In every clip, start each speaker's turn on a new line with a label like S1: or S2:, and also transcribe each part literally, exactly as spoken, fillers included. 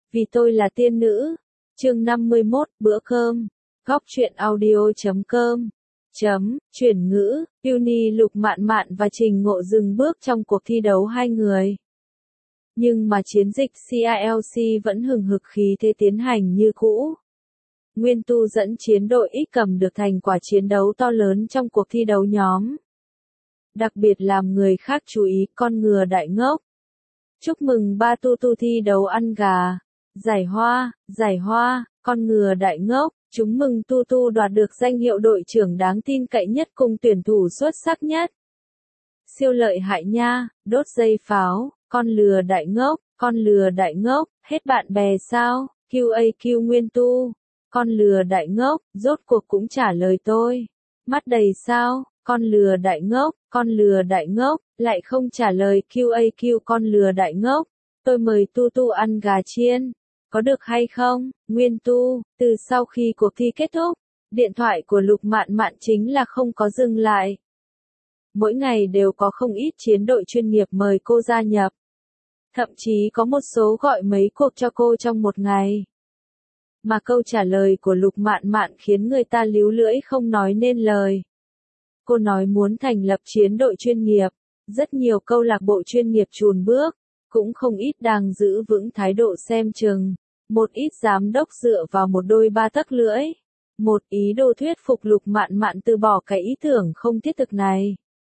S1: Vì tôi là tiên nữ. Chương năm mươi mốt, bữa cơm. Góc truyện audio chấm com. Chấm, chuyển ngữ, Uni Lục Mạn Mạn và Trình Ngộ dừng bước trong cuộc thi đấu hai người. Nhưng mà chiến dịch xê a lờ xê vẫn hừng hực khí thế tiến hành như cũ. Nguyên Tu dẫn chiến đội X cầm được thành quả chiến đấu to lớn trong cuộc thi đấu nhóm. Đặc biệt làm người khác chú ý con ngựa đại ngốc. Chúc mừng ba Tu Tu thi đấu ăn gà. Giải hoa, giải hoa, con ngựa đại ngốc. Chúng mừng Tu Tu đoạt được danh hiệu đội trưởng đáng tin cậy nhất cùng tuyển thủ xuất sắc nhất. Siêu lợi hại nha, đốt dây pháo, con lừa đại ngốc, con lừa đại ngốc, hết bạn bè sao, quy a quy Nguyên Tu. Con lừa đại ngốc, rốt cuộc cũng trả lời tôi. Mắt đầy sao, con lừa đại ngốc, con lừa đại ngốc, lại không trả lời quy a quy con lừa đại ngốc. Tôi mời Tu Tu ăn gà chiên. Có được hay không, Nguyên Tu? Từ sau khi cuộc thi kết thúc, điện thoại của Lục Mạn Mạn chính là không có dừng lại. Mỗi ngày đều có không ít chiến đội chuyên nghiệp mời cô gia nhập. Thậm chí có một số gọi mấy cuộc cho cô trong một ngày. Mà câu trả lời của Lục Mạn Mạn khiến người ta líu lưỡi không nói nên lời. Cô nói muốn thành lập chiến đội chuyên nghiệp. Rất nhiều câu lạc bộ chuyên nghiệp chùn bước. Cũng không ít đang giữ vững thái độ xem chừng. Một ít giám đốc dựa vào một đôi ba tấc lưỡi. Một ý đồ thuyết phục Lục Mạn Mạn từ bỏ cái ý tưởng không thiết thực này.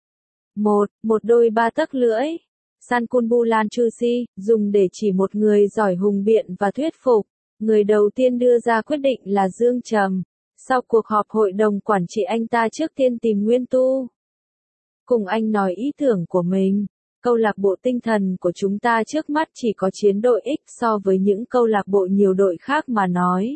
S1: Một, một đôi ba tấc lưỡi. Sankunbulan Chusi, dùng để chỉ một người giỏi hùng biện và thuyết phục. Người đầu tiên đưa ra quyết định là Dương Trầm. Sau cuộc họp hội đồng quản trị anh ta trước tiên tìm Nguyên Tu. Cùng anh nói ý tưởng của mình. Câu lạc bộ tinh thần của chúng ta trước mắt chỉ có chiến đội X so với những câu lạc bộ nhiều đội khác mà nói.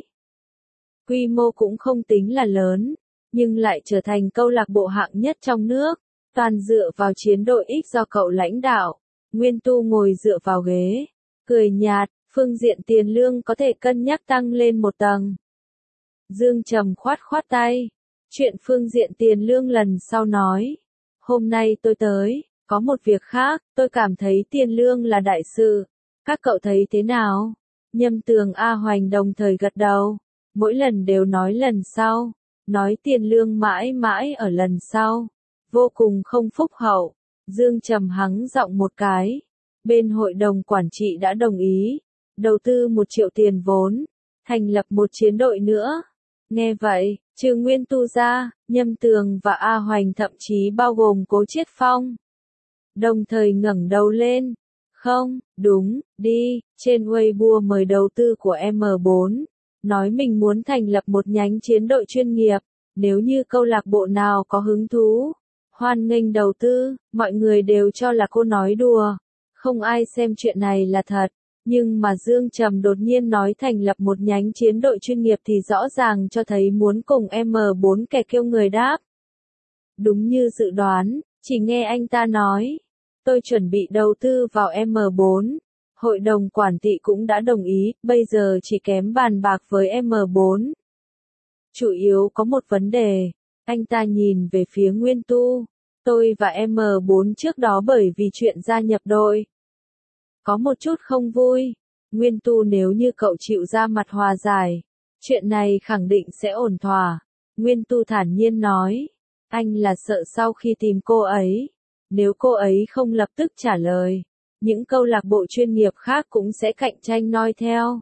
S1: Quy mô cũng không tính là lớn, nhưng lại trở thành câu lạc bộ hạng nhất trong nước. Toàn dựa vào chiến đội X do cậu lãnh đạo. Nguyên Tu ngồi dựa vào ghế, cười nhạt, phương diện tiền lương có thể cân nhắc tăng lên một tầng. Dương Trầm khoát khoát tay. Chuyện phương diện tiền lương lần sau nói. Hôm nay tôi tới. Có một việc khác, tôi cảm thấy tiền lương là đại sự. Các cậu thấy thế nào? Nhâm Tường A Hoành đồng thời gật đầu. Mỗi lần đều nói lần sau. Nói tiền lương mãi mãi ở lần sau. Vô cùng không phúc hậu. Dương Trầm hắng giọng một cái. Bên hội đồng quản trị đã đồng ý. Đầu tư một triệu tiền vốn. Thành lập một chiến đội nữa. Nghe vậy, trừ Nguyên Tu ra, Nhâm Tường và A Hoành thậm chí bao gồm Cố Chiết Phong. Đồng thời ngẩng đầu lên. Không, đúng, đi, trên Weibo mời đầu tư của em bốn. Nói mình muốn thành lập một nhánh chiến đội chuyên nghiệp. Nếu như câu lạc bộ nào có hứng thú. Hoan nghênh đầu tư, mọi người đều cho là cô nói đùa. Không ai xem chuyện này là thật. Nhưng mà Dương Trầm đột nhiên nói thành lập một nhánh chiến đội chuyên nghiệp thì rõ ràng cho thấy muốn cùng em bốn kẻ kêu người đáp. Đúng như dự đoán, chỉ nghe anh ta nói. Tôi chuẩn bị đầu tư vào em bốn. Hội đồng quản trị cũng đã đồng ý, bây giờ chỉ kém bàn bạc với em bốn. Chủ yếu có một vấn đề. Anh ta nhìn về phía Nguyên Tu. Tôi và em bốn trước đó bởi vì chuyện gia nhập đội. Có một chút không vui. Nguyên Tu nếu như cậu chịu ra mặt hòa giải. Chuyện này khẳng định sẽ ổn thỏa. Nguyên Tu thản nhiên nói. Anh là sợ sau khi tìm cô ấy. Nếu cô ấy không lập tức trả lời. Những câu lạc bộ chuyên nghiệp khác cũng sẽ cạnh tranh noi theo.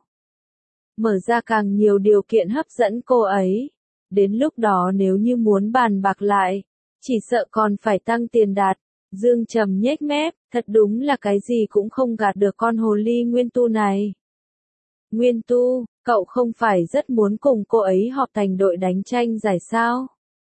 S1: Mở ra càng nhiều điều kiện hấp dẫn cô ấy. Đến lúc đó nếu như muốn bàn bạc lại. Chỉ sợ còn phải tăng tiền đạt. Dương Trầm nhếch mép, thật đúng là cái gì cũng không gạt được con hồ ly Nguyên Tu này. Nguyên Tu, cậu không phải rất muốn cùng cô ấy họp thành đội đánh tranh giải sao?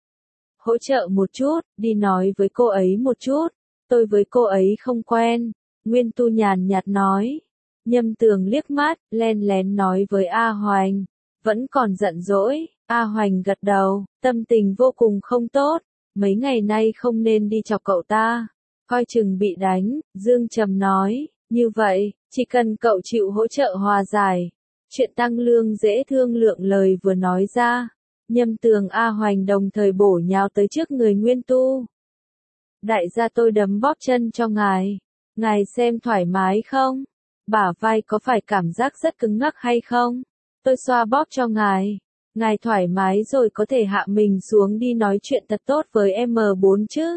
S1: Hỗ trợ một chút, đi nói với cô ấy một chút. Tôi với cô ấy không quen. Nguyên Tu nhàn nhạt nói. Nhâm Tường liếc mắt, len lén nói với A Hoành. Vẫn còn giận dỗi. A Hoành gật đầu, tâm tình vô cùng không tốt. Mấy ngày nay không nên đi chọc cậu ta. Coi chừng bị đánh, Dương Trầm nói. Như vậy, chỉ cần cậu chịu hỗ trợ hòa giải. Chuyện tăng lương dễ thương lượng lời vừa nói ra. Nhâm Tường A Hoành đồng thời bổ nhào tới trước người Nguyên Tu. Đại gia tôi đấm bóp chân cho ngài. Ngài xem thoải mái không? bả vai có phải cảm giác rất cứng ngắc hay không? Tôi xoa bóp cho ngài. Ngài thoải mái rồi có thể hạ mình xuống đi nói chuyện thật tốt với em bốn chứ.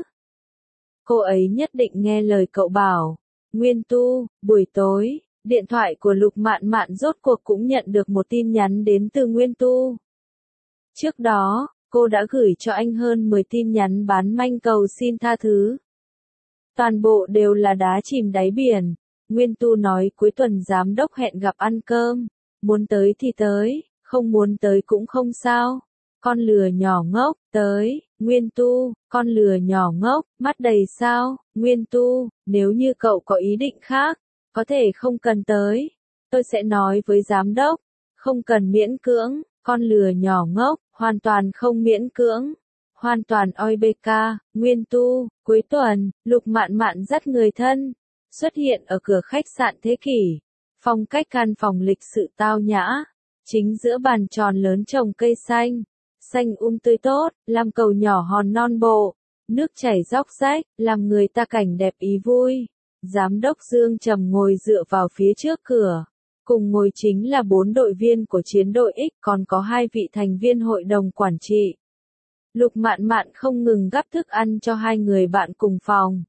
S1: Cô ấy nhất định nghe lời cậu bảo. Nguyên Tu, buổi tối, điện thoại của Lục Mạn Mạn rốt cuộc cũng nhận được một tin nhắn đến từ Nguyên Tu. Trước đó, cô đã gửi cho anh hơn mười tin nhắn bán manh cầu xin tha thứ. Toàn bộ đều là đá chìm đáy biển. Nguyên Tu nói cuối tuần giám đốc hẹn gặp ăn cơm. Muốn tới thì tới, không muốn tới cũng không sao. Con lừa nhỏ ngốc, tới, Nguyên Tu, con lừa nhỏ ngốc, mắt đầy sao, Nguyên Tu, nếu như cậu có ý định khác, có thể không cần tới. Tôi sẽ nói với giám đốc, không cần miễn cưỡng, con lừa nhỏ ngốc, hoàn toàn không miễn cưỡng. Hoàn toàn oi bê ca, Nguyên Tu, cuối tuần, Lục Mạn Mạn dắt người thân, xuất hiện ở cửa khách sạn Thế Kỷ. Phong cách căn phòng lịch sự tao nhã, chính giữa bàn tròn lớn trồng cây xanh, xanh um tươi tốt, làm cầu nhỏ hòn non bộ, nước chảy róc rách, làm người ta cảnh đẹp ý vui. Giám đốc Dương Trầm ngồi dựa vào phía trước cửa, cùng ngồi chính là bốn đội viên của chiến đội X, còn có hai vị thành viên hội đồng quản trị. Lục Mạn Mạn không ngừng gắp thức ăn cho hai người bạn cùng phòng.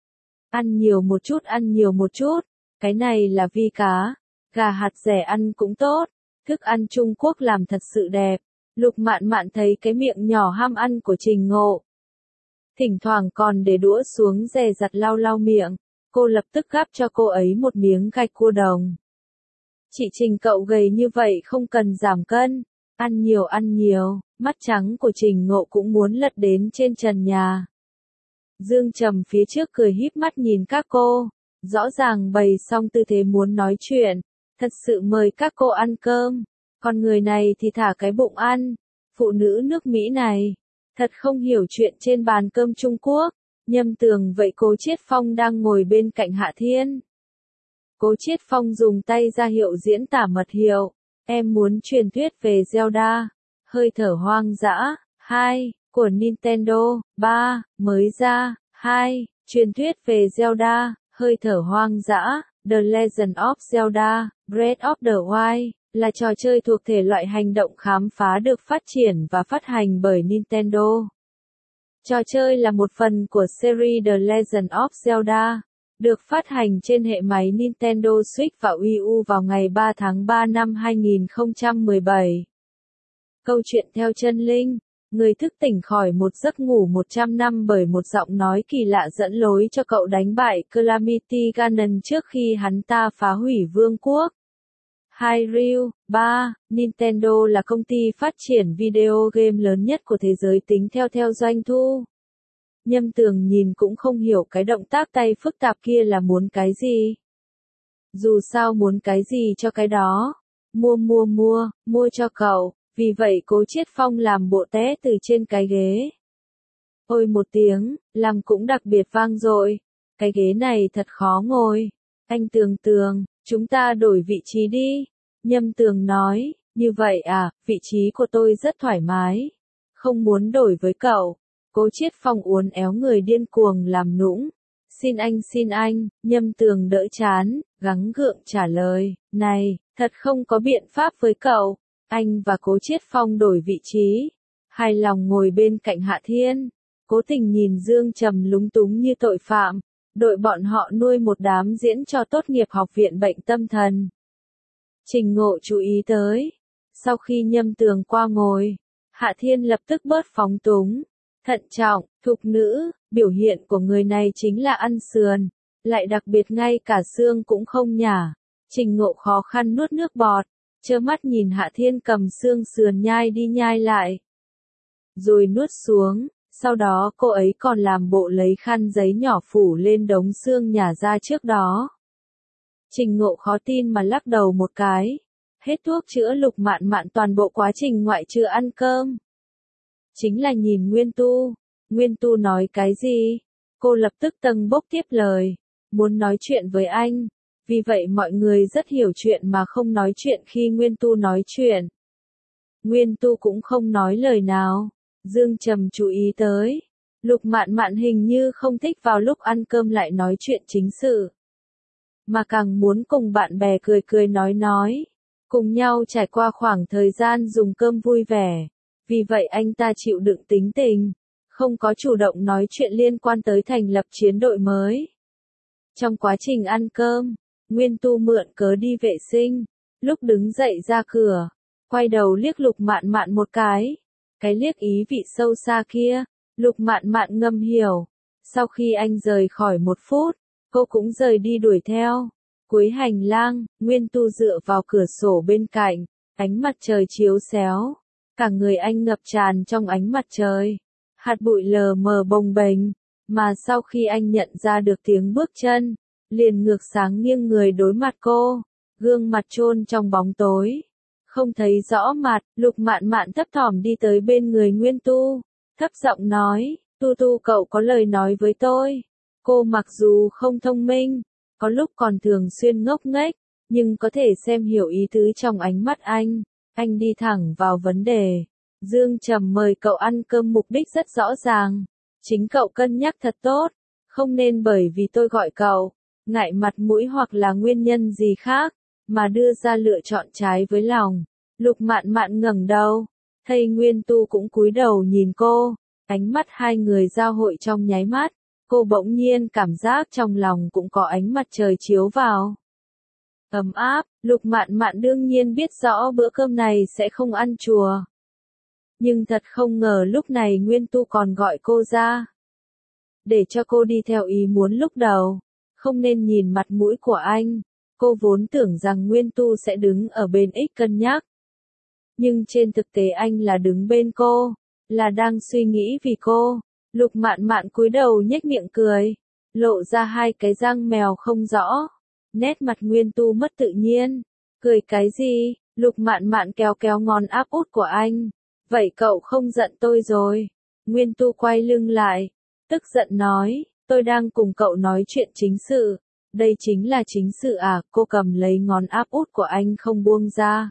S1: Ăn nhiều một chút, ăn nhiều một chút, cái này là vi cá, gà hạt rẻ ăn cũng tốt, thức ăn Trung Quốc làm thật sự đẹp. Lục Mạn Mạn thấy cái miệng nhỏ ham ăn của Trình Ngộ. Thỉnh thoảng còn để đũa xuống dè dặt lau lau miệng, cô lập tức gắp cho cô ấy một miếng gạch cua đồng. Chị Trình cậu gầy như vậy không cần giảm cân, ăn nhiều ăn nhiều, mắt trắng của Trình Ngộ cũng muốn lật đến trên trần nhà. Dương Trầm phía trước cười híp mắt nhìn các cô, rõ ràng bày xong tư thế muốn nói chuyện, thật sự mời các cô ăn cơm, còn người này thì thả cái bụng ăn, phụ nữ nước Mỹ này, thật không hiểu chuyện trên bàn cơm Trung Quốc. Nhâm Tường vậy Cố Chiết Phong đang ngồi bên cạnh Hạ Thiên. Cố Chiết Phong dùng tay ra hiệu diễn tả mật hiệu, em muốn truyền thuyết về Zelda, hơi thở hoang dã, hai, của Nintendo, ba, mới ra, hai, truyền thuyết về Zelda, hơi thở hoang dã, The Legend of Zelda, Breath of the Wild, là trò chơi thuộc thể loại hành động khám phá được phát triển và phát hành bởi Nintendo. Trò chơi là một phần của series The Legend of Zelda, được phát hành trên hệ máy Nintendo Switch và Wii U vào ngày ba tháng ba năm hai nghìn không trăm mười bảy. Câu chuyện theo chân linh, người thức tỉnh khỏi một giấc ngủ một trăm năm bởi một giọng nói kỳ lạ dẫn lối cho cậu đánh bại Calamity Ganon trước khi hắn ta phá hủy vương quốc. Hyrule, ba, Nintendo là công ty phát triển video game lớn nhất của thế giới tính theo theo doanh thu. Nhâm Tường nhìn cũng không hiểu cái động tác tay phức tạp kia là muốn cái gì. Dù sao muốn cái gì cho cái đó. Mua mua mua, mua cho cậu, vì vậy Cố Chiết Phong làm bộ té từ trên cái ghế. Ôi một tiếng, làm cũng đặc biệt vang dội. Cái ghế này thật khó ngồi. Anh Tường Tường, chúng ta đổi vị trí đi. Nhâm Tường nói, như vậy à, vị trí của tôi rất thoải mái. Không muốn đổi với cậu. Cố Chiết Phong uốn éo người điên cuồng làm nũng. Xin anh xin anh, Nhâm Tường đỡ chán, gắng gượng trả lời, này, thật không có biện pháp với cậu. Anh và Cố Chiết Phong đổi vị trí. Hài lòng ngồi bên cạnh Hạ Thiên. Cố Tình nhìn Dương Trầm lúng túng như tội phạm. Đội bọn họ nuôi một đám diễn cho tốt nghiệp học viện bệnh tâm thần. Trình Ngộ chú ý tới. Sau khi Nhâm Tường qua ngồi, Hạ Thiên lập tức bớt phóng túng. Thận trọng, thục nữ, biểu hiện của người này chính là ăn sườn, lại đặc biệt ngay cả xương cũng không nhả. Trình Ngộ khó khăn nuốt nước bọt, trơ mắt nhìn Hạ Thiên cầm xương sườn nhai đi nhai lại. Rồi nuốt xuống, sau đó cô ấy còn làm bộ lấy khăn giấy nhỏ phủ lên đống xương nhả ra trước đó. Trình Ngộ khó tin mà lắc đầu một cái. Hết thuốc chữa Lục Mạn Mạn toàn bộ quá trình ngoại trừ ăn cơm. Chính là nhìn Nguyên Tu. Nguyên Tu nói cái gì? Cô lập tức tâng bốc tiếp lời. Muốn nói chuyện với anh. Vì vậy mọi người rất hiểu chuyện mà không nói chuyện khi Nguyên Tu nói chuyện. Nguyên Tu cũng không nói lời nào. Dương Trầm chú ý tới. Lục Mạn Mạn hình như không thích vào lúc ăn cơm lại nói chuyện chính sự. mà càng muốn cùng bạn bè cười cười nói nói, cùng nhau trải qua khoảng thời gian dùng cơm vui vẻ. Vì vậy anh ta chịu đựng tính tình, không có chủ động nói chuyện liên quan tới thành lập chiến đội mới. Trong quá trình ăn cơm, Nguyên Tu mượn cớ đi vệ sinh, lúc đứng dậy ra cửa, quay đầu liếc Lục Mạn Mạn một cái. Cái liếc ý vị sâu xa kia, Lục Mạn Mạn ngầm hiểu. Sau khi anh rời khỏi một phút, cô cũng rời đi đuổi theo. Cuối hành lang, Nguyên Tu dựa vào cửa sổ bên cạnh, ánh mặt trời chiếu xéo. Cả người anh ngập tràn trong ánh mặt trời. Hạt bụi lờ mờ bồng bềnh, mà sau khi anh nhận ra được tiếng bước chân, liền ngược sáng nghiêng người đối mặt cô, gương mặt chôn trong bóng tối. Không thấy rõ mặt, Lục Mạn Mạn thấp thỏm đi tới bên người Nguyên Tu, thấp giọng nói, Tu Tu cậu có lời nói với tôi. Cô mặc dù không thông minh, có lúc còn thường xuyên ngốc nghếch, nhưng có thể xem hiểu ý tứ trong ánh mắt anh. Anh đi thẳng vào vấn đề. Dương Trầm mời cậu ăn cơm mục đích rất rõ ràng. Chính cậu cân nhắc thật tốt, không nên bởi vì tôi gọi cậu, ngại mặt mũi hoặc là nguyên nhân gì khác, mà đưa ra lựa chọn trái với lòng. Lục Mạn Mạn ngẩng đầu, thấy Nguyên Tu cũng cúi đầu nhìn cô, ánh mắt hai người giao hội trong nháy mắt, cô bỗng nhiên cảm giác trong lòng cũng có ánh mặt trời chiếu vào. Ấm áp, Lục Mạn Mạn đương nhiên biết rõ bữa cơm này sẽ không ăn chùa. Nhưng thật không ngờ lúc này Nguyên Tu còn gọi cô ra. Để cho cô đi theo ý muốn lúc đầu, không nên nhìn mặt mũi của anh. Cô vốn tưởng rằng Nguyên Tu sẽ đứng ở bên ích cân nhắc. Nhưng trên thực tế anh là đứng bên cô, là đang suy nghĩ vì cô. Lục Mạn Mạn cúi đầu nhếch miệng cười, lộ ra hai cái răng mèo không rõ. Nét mặt Nguyên Tu mất tự nhiên. Cười cái gì? Lục Mạn Mạn kéo kéo ngón áp út của anh. Vậy cậu không giận tôi rồi. Nguyên Tu quay lưng lại, tức giận nói, tôi đang cùng cậu nói chuyện chính sự. Đây chính là chính sự à? Cô cầm lấy ngón áp út của anh không buông ra.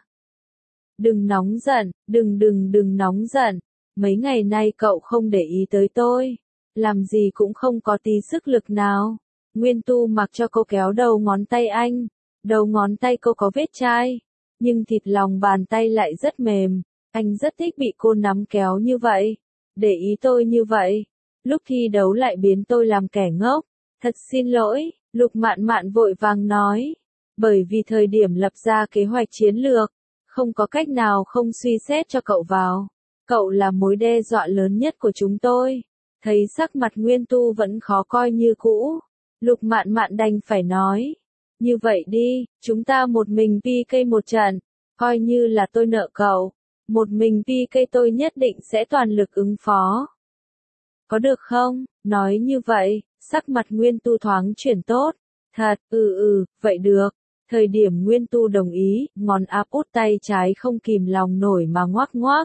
S1: Đừng nóng giận, đừng đừng đừng nóng giận. Mấy ngày nay cậu không để ý tới tôi, làm gì cũng không có tí sức lực nào. Nguyên Tu mặc cho cô kéo đầu ngón tay anh, đầu ngón tay cô có vết chai, nhưng thịt lòng bàn tay lại rất mềm. Anh rất thích bị cô nắm kéo như vậy, để ý tôi như vậy. Lúc thi đấu lại biến tôi làm kẻ ngốc. Thật xin lỗi, Lục Mạn Mạn vội vàng nói. Bởi vì thời điểm lập ra kế hoạch chiến lược, không có cách nào không suy xét cho cậu vào. Cậu là mối đe dọa lớn nhất của chúng tôi. Thấy sắc mặt Nguyên Tu vẫn khó coi như cũ, Lục Mạn Mạn đành phải nói. Như vậy đi, chúng ta một mình pê ca một trận, coi như là tôi nợ cậu. Một mình pê ca tôi nhất định sẽ toàn lực ứng phó. Có được không? Nói như vậy, sắc mặt Nguyên Tu thoáng chuyển tốt. Thật, ừ ừ, vậy được. Thời điểm Nguyên Tu đồng ý, ngón áp út tay trái không kìm lòng nổi mà ngoác ngoác.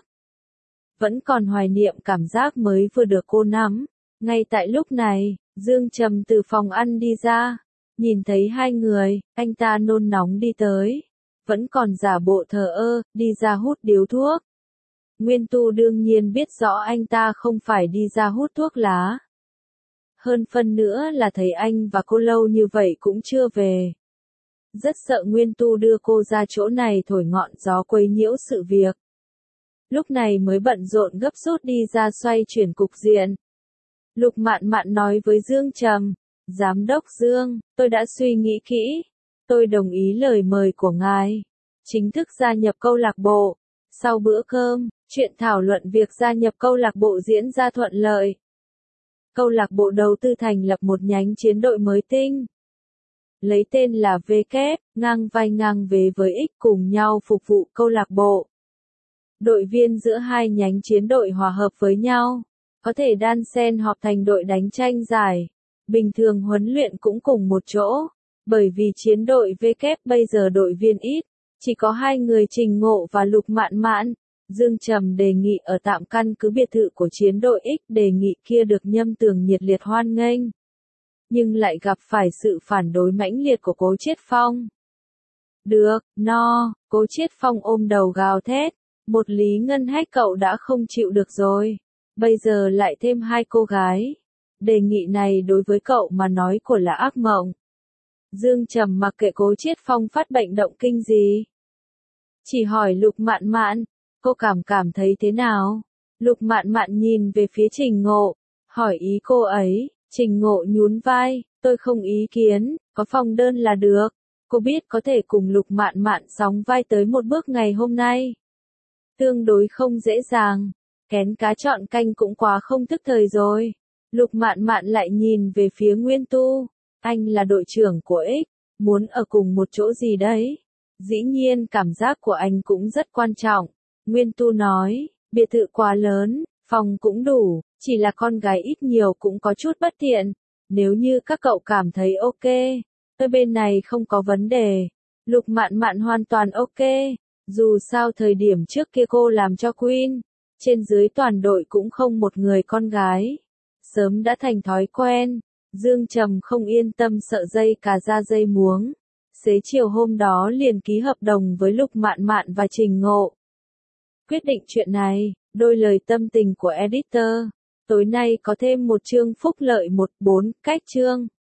S1: Vẫn còn hoài niệm cảm giác mới vừa được cô nắm. Ngay tại lúc này, Dương Trầm từ phòng ăn đi ra. Nhìn thấy hai người, anh ta nôn nóng đi tới. Vẫn còn giả bộ thờ ơ, đi ra hút điếu thuốc. Nguyên Tu đương nhiên biết rõ anh ta không phải đi ra hút thuốc lá. Hơn phân nữa là thấy anh và cô lâu như vậy cũng chưa về. Rất sợ Nguyên Tu đưa cô ra chỗ này thổi ngọn gió quấy nhiễu sự việc. Lúc này mới bận rộn gấp rút đi ra xoay chuyển cục diện. Lục Mạn Mạn nói với Dương Trầm, Giám đốc Dương, tôi đã suy nghĩ kỹ. Tôi đồng ý lời mời của ngài. Chính thức gia nhập câu lạc bộ. Sau bữa cơm, chuyện thảo luận việc gia nhập câu lạc bộ diễn ra thuận lợi. Câu lạc bộ đầu tư thành lập một nhánh chiến đội mới tinh. Lấy tên là vê kép, ngang vai ngang vế với X cùng nhau phục vụ câu lạc bộ. Đội viên giữa hai nhánh chiến đội hòa hợp với nhau, có thể đan xen họp thành đội đánh tranh giải. Bình thường huấn luyện cũng cùng một chỗ, bởi vì chiến đội vê kép bây giờ đội viên ít, chỉ có hai người Trình Ngộ và Lục Mạn Mạn. Dương Trầm đề nghị ở tạm căn cứ biệt thự của chiến đội X, đề nghị kia được Nhâm Tường nhiệt liệt hoan nghênh. Nhưng lại gặp phải sự phản đối mãnh liệt của Cố Chiết Phong. Được, no, Cố Chiết Phong ôm đầu gào thét. Một Lý Ngân Hách cậu đã không chịu được rồi. Bây giờ lại thêm hai cô gái. Đề nghị này đối với cậu mà nói của là ác mộng. Dương Trầm mặc kệ Cố Chiết Phong phát bệnh động kinh gì. Chỉ hỏi Lục Mạn Mạn, cô cảm cảm thấy thế nào? Lục Mạn Mạn nhìn về phía Trình Ngộ, hỏi ý cô ấy. Trình Ngộ nhún vai, tôi không ý kiến, có phòng đơn là được. Cô biết có thể cùng Lục Mạn Mạn sóng vai tới một bước ngày hôm nay. Tương đối không dễ dàng, kén cá chọn canh cũng quá không thức thời rồi. Lục Mạn Mạn lại nhìn về phía Nguyên Tu, anh là đội trưởng của X, muốn ở cùng một chỗ gì đấy. Dĩ nhiên cảm giác của anh cũng rất quan trọng. Nguyên Tu nói, biệt thự quá lớn, phòng cũng đủ, chỉ là con gái ít nhiều cũng có chút bất tiện. Nếu như các cậu cảm thấy ok, tôi bên này không có vấn đề. Lục Mạn Mạn hoàn toàn ok. Dù sao thời điểm trước kia cô làm cho Queen, trên dưới toàn đội cũng không một người con gái. Sớm đã thành thói quen. Dương Trầm không yên tâm sợ dây cà ra dây muống. Xế chiều hôm đó liền ký hợp đồng với Lục Mạn Mạn và Trình Ngộ. Quyết định chuyện này, đôi lời tâm tình của editor. Tối nay có thêm một chương phúc lợi một bốn cách chương.